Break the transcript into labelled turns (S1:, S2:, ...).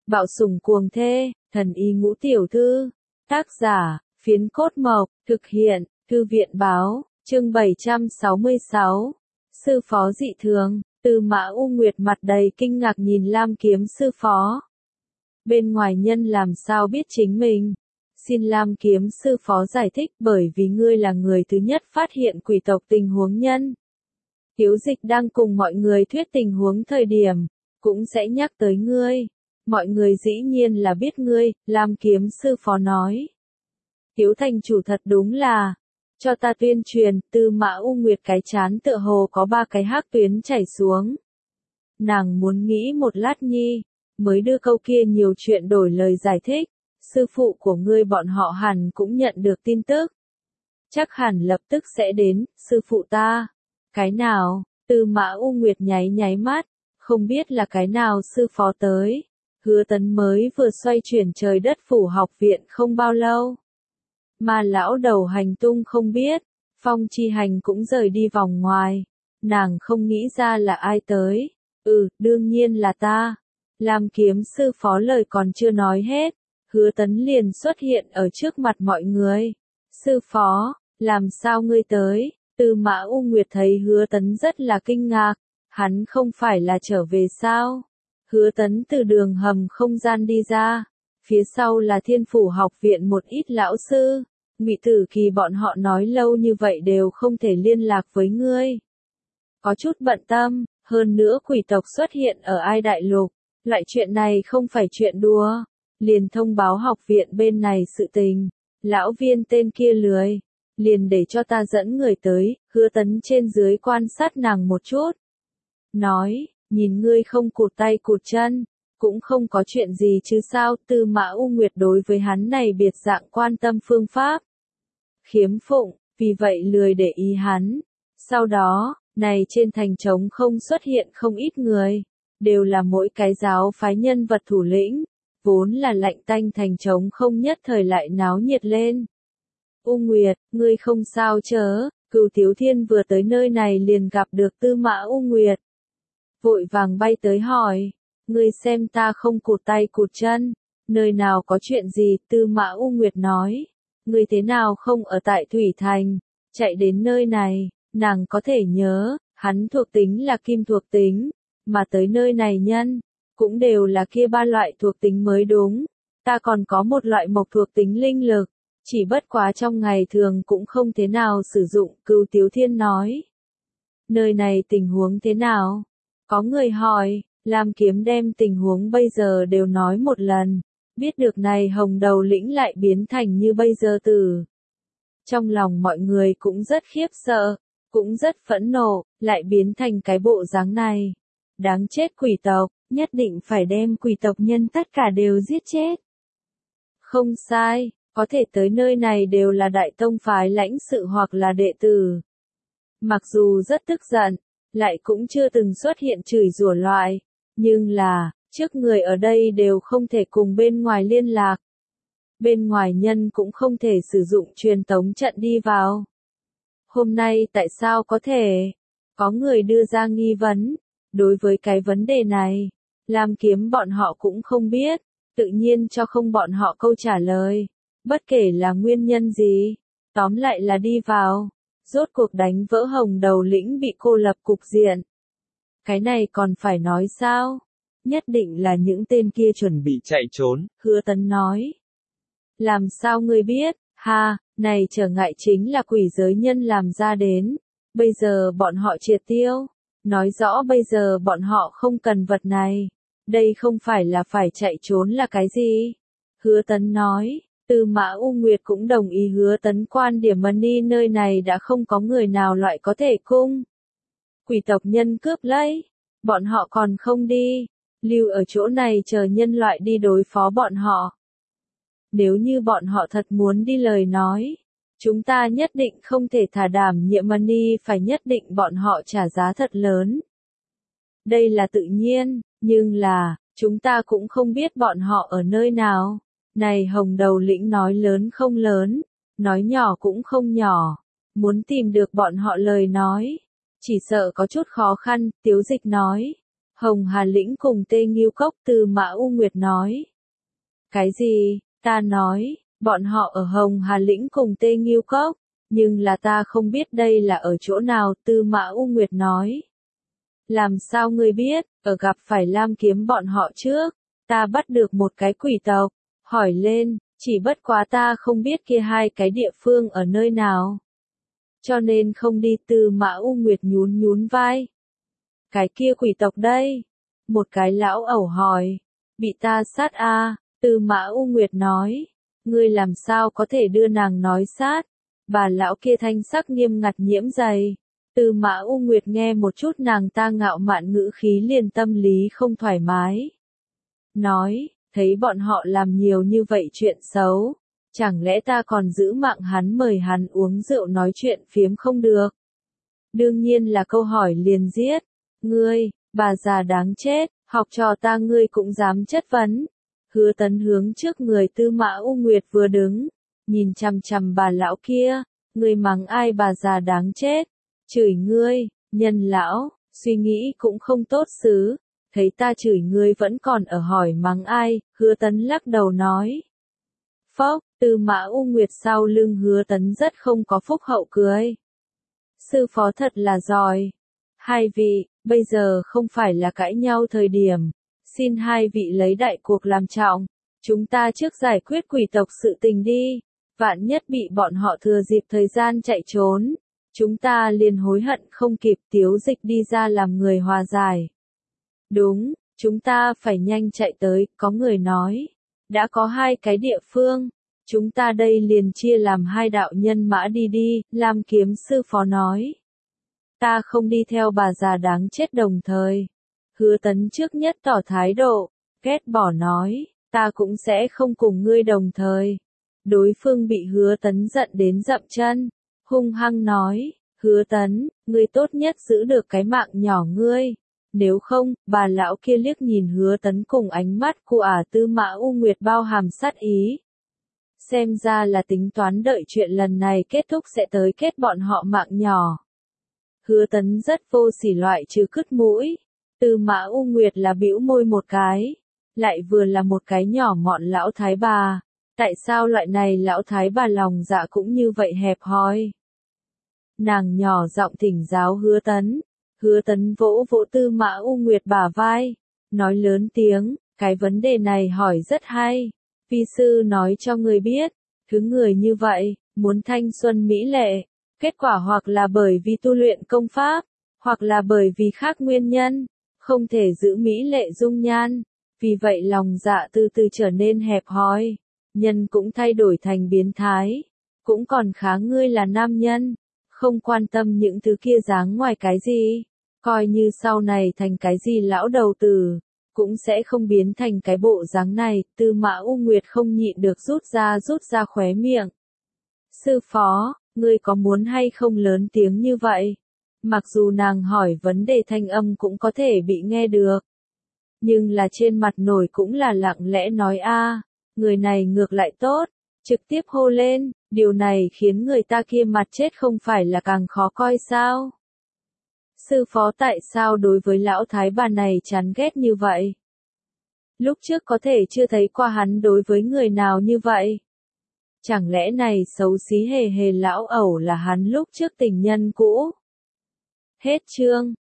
S1: Bạo sủng cuồng thê, thần y ngũ tiểu thư. Tác giả, Phiến Cốt Mộc, thực hiện, Thư viện báo, chương 766. Sư phó dị thường, Tư Mã U Nguyệt mặt đầy kinh ngạc nhìn Lam Kiếm sư phó. Bên ngoài nhân làm sao biết chính mình? Xin Lam Kiếm sư phó giải thích, bởi vì ngươi là người thứ nhất phát hiện quỷ tộc tình huống nhân. Tiếu Dịch đang cùng mọi người thuyết tình huống thời điểm, cũng sẽ nhắc tới ngươi. Mọi người dĩ nhiên là biết ngươi, Lam Kiếm sư phó nói. Tiếu thành chủ thật đúng là, cho ta tuyên truyền, Tư Mã U Nguyệt cái chán tựa hồ có 3 cái hắc tuyến chảy xuống. Nàng muốn nghĩ một lát nhi, mới đưa câu kia nhiều chuyện đổi lời giải thích. Sư phụ của ngươi bọn họ hẳn cũng nhận được tin tức. Chắc hẳn lập tức sẽ đến, sư phụ ta. Cái nào? Tư Mã U Nguyệt nháy nháy mắt, không biết là cái nào sư phó tới. Hứa Tấn mới vừa xoay chuyển trời đất phủ học viện không bao lâu. Mà lão đầu hành tung không biết, Phong Chi Hành cũng rời đi vòng ngoài. Nàng không nghĩ ra là ai tới. Đương nhiên là ta. Lam Kiếm sư phó lời còn chưa nói hết. Hứa Tấn liền xuất hiện ở trước mặt mọi người. Sư phó, làm sao ngươi tới? Tư Mã U Nguyệt thấy Hứa Tấn rất là kinh ngạc. Hắn không phải là trở về sao? Hứa Tấn từ đường hầm không gian đi ra. Phía sau là Thiên Phủ học viện một ít lão sư. Ngụy Tử Kỳ bọn họ nói lâu như vậy đều không thể liên lạc với ngươi. Có chút bận tâm, hơn nữa quỷ tộc xuất hiện ở Ai Đại Lục. Loại chuyện này không phải chuyện đùa. Liền thông báo học viện bên này sự tình. Lão viên tên kia lười. Liền để cho ta dẫn người tới, Hứa Tấn trên dưới quan sát nàng một chút. Nói, nhìn ngươi không cụt tay cụt chân, cũng không có chuyện gì chứ sao. Tư Mã U Nguyệt đối với hắn này biệt dạng quan tâm phương pháp. Khiếm phụng, vì vậy lười để ý hắn. Sau đó, này trên thành trống không xuất hiện không ít người. Đều là mỗi cái giáo phái nhân vật thủ lĩnh. Vốn là lạnh tanh thành trống không nhất thời lại náo nhiệt lên. U Nguyệt, ngươi không sao chớ, Cửu Tiếu Thiên vừa tới nơi này liền gặp được Tư Mã U Nguyệt. Vội vàng bay tới hỏi, ngươi xem ta không cụt tay cụt chân, nơi nào có chuyện gì? Tư Mã U Nguyệt nói, ngươi thế nào không ở tại Thủy Thành, chạy đến nơi này. Nàng có thể nhớ, hắn thuộc tính là kim thuộc tính, mà tới nơi này nhân, cũng đều là kia 3 loại thuộc tính mới đúng. Ta còn có một loại mộc thuộc tính linh lực, chỉ bất quá trong ngày thường cũng không thế nào sử dụng. Cửu Tiếu Thiên nói, nơi này tình huống thế nào? Có người hỏi. Lam Kiếm đem tình huống bây giờ đều nói một lần. Biết được này Hồng Đầu Lĩnh lại biến thành như bây giờ tử. Trong lòng mọi người cũng rất khiếp sợ, cũng rất phẫn nộ, lại biến thành cái bộ dáng này. Đáng chết quỷ tộc, nhất định phải đem quỷ tộc nhân tất cả đều giết chết. Không sai, có thể tới nơi này đều là đại tông phái lãnh sự hoặc là đệ tử. Mặc dù rất tức giận, lại cũng chưa từng xuất hiện chửi rủa loại, nhưng là, trước người ở đây đều không thể cùng bên ngoài liên lạc. Bên ngoài nhân cũng không thể sử dụng truyền tống trận đi vào. Hôm nay tại sao có thể? Có người đưa ra nghi vấn. Đối với cái vấn đề này, Lam Kiếm bọn họ cũng không biết, tự nhiên cho không bọn họ câu trả lời. Bất kể là nguyên nhân gì, tóm lại là đi vào. Rốt cuộc đánh vỡ Hồng Đầu Lĩnh bị cô lập cục diện. Cái này còn phải nói sao? Nhất định là những tên kia chuẩn bị chạy trốn, Hứa Tấn nói. Làm sao ngươi biết? Này trở ngại chính là quỷ giới nhân làm ra đến. Bây giờ bọn họ triệt tiêu. Nói rõ bây giờ bọn họ không cần vật này. Đây không phải là phải chạy trốn là cái gì? Hứa Tấn nói. Tư Mã U Nguyệt cũng đồng ý Hứa Tấn quan điểm, Mani nơi này đã không có người nào loại có thể cung. Quỷ tộc nhân cướp lấy. Bọn họ còn không đi. Lưu ở chỗ này chờ nhân loại đi đối phó bọn họ. Nếu như bọn họ thật muốn đi lời nói, chúng ta nhất định không thể thả đảm nhiệm, Mani phải nhất định bọn họ trả giá thật lớn. Đây là tự nhiên, nhưng là, chúng ta cũng không biết bọn họ ở nơi nào. Này Hồng Đầu Lĩnh nói lớn không lớn, nói nhỏ cũng không nhỏ. Muốn tìm được bọn họ lời nói, chỉ sợ có chút khó khăn. Tiếu Dịch nói, Hồng Hà Lĩnh cùng Tê Nghiêu Cốc, Tư Mã U Nguyệt nói. Cái gì? Ta nói, bọn họ ở Hồng Hà Lĩnh cùng Tê Nghiêu Cốc, nhưng là ta không biết đây là ở chỗ nào, Tư Mã U Nguyệt nói. Làm sao ngươi biết, ở gặp phải Lam Kiếm bọn họ trước, ta bắt được một cái quỷ tộc, hỏi lên, chỉ bất quá ta không biết kia hai cái địa phương ở nơi nào. Cho nên không đi. Tư Mã U Nguyệt nhún nhún vai. Cái kia quỷ tộc đây? Một cái lão ẩu hỏi. Bị ta sát a. Tư Mã U Nguyệt nói. Ngươi làm sao có thể đưa nàng nói sát? Bà lão kia thanh sắc nghiêm ngặt nhiễm dày. Tư Mã U Nguyệt nghe một chút nàng ta ngạo mạn ngữ khí liền tâm lý không thoải mái. Nói, thấy bọn họ làm nhiều như vậy chuyện xấu, chẳng lẽ ta còn giữ mạng hắn mời hắn uống rượu nói chuyện phiếm không được? Đương nhiên là câu hỏi liền giết. Ngươi, bà già đáng chết, học trò ta ngươi cũng dám chất vấn. Hứa Tấn hướng trước người Tư Mã U Nguyệt vừa đứng, nhìn chằm chằm bà lão kia, ngươi mắng ai bà già đáng chết? Chửi ngươi, nhân lão, suy nghĩ cũng không tốt xứ, thấy ta chửi ngươi vẫn còn ở hỏi mắng ai, Hứa Tấn lắc đầu nói. Phốc, Tư Mã U Nguyệt sau lưng Hứa Tấn rất không có phúc hậu cười. Sư phó thật là giỏi. Hai vị, bây giờ không phải là cãi nhau thời điểm, xin hai vị lấy đại cuộc làm trọng, chúng ta trước giải quyết quỷ tộc sự tình đi, vạn nhất bị bọn họ thừa dịp thời gian chạy trốn. Chúng ta liền hối hận không kịp. Tiếu Dịch đi ra làm người hòa giải. Đúng, chúng ta phải nhanh chạy tới, có người nói. Đã có hai cái địa phương, chúng ta đây liền chia làm hai đạo nhân mã đi đi, Lam Kiếm sư phó nói. Ta không đi theo bà già đáng chết đồng thời. Hứa Tấn trước nhất tỏ thái độ, ghét bỏ nói, ta cũng sẽ không cùng ngươi đồng thời. Đối phương bị Hứa Tấn giận đến dậm chân. Hung hăng nói, Hứa Tấn, ngươi tốt nhất giữ được cái mạng nhỏ ngươi. Nếu không, bà lão kia liếc nhìn Hứa Tấn cùng ánh mắt của Tư Mã U Nguyệt bao hàm sát ý. Xem ra là tính toán đợi chuyện lần này kết thúc sẽ tới kết bọn họ mạng nhỏ. Hứa Tấn rất vô sỉ loại trừ cứt mũi. Tư Mã U Nguyệt là bĩu môi một cái. Lại vừa là một cái nhỏ mọn lão thái bà. Tại sao loại này lão thái bà lòng dạ cũng như vậy hẹp hòi? Nàng nhỏ giọng thỉnh giáo Hứa Tấn. Hứa Tấn vỗ vỗ Tư Mã U Nguyệt bả vai, nói lớn tiếng, cái vấn đề này hỏi rất hay. Vi sư nói cho người biết, thứ người như vậy, muốn thanh xuân mỹ lệ, kết quả hoặc là bởi vì tu luyện công pháp, hoặc là bởi vì khác nguyên nhân, không thể giữ mỹ lệ dung nhan, vì vậy lòng dạ từ từ trở nên hẹp hòi, nhân cũng thay đổi thành biến thái, cũng còn khá ngươi là nam nhân, không quan tâm những thứ kia dáng ngoài cái gì, coi như sau này thành cái gì lão đầu tử, cũng sẽ không biến thành cái bộ dáng này. Tư Mã U Nguyệt không nhịn được rút ra khóe miệng. Sư phó, ngươi có muốn hay không lớn tiếng như vậy? Mặc dù nàng hỏi vấn đề thanh âm cũng có thể bị nghe được. Nhưng là trên mặt nổi cũng là lặng lẽ nói người này ngược lại tốt, trực tiếp hô lên, điều này khiến người ta kia mặt chết không phải là càng khó coi sao? Sư phó tại sao đối với lão thái bà này chán ghét như vậy? Lúc trước có thể chưa thấy qua hắn đối với người nào như vậy? Chẳng lẽ này xấu xí hề hề lão ẩu là hắn lúc trước tình nhân cũ? Hết chương.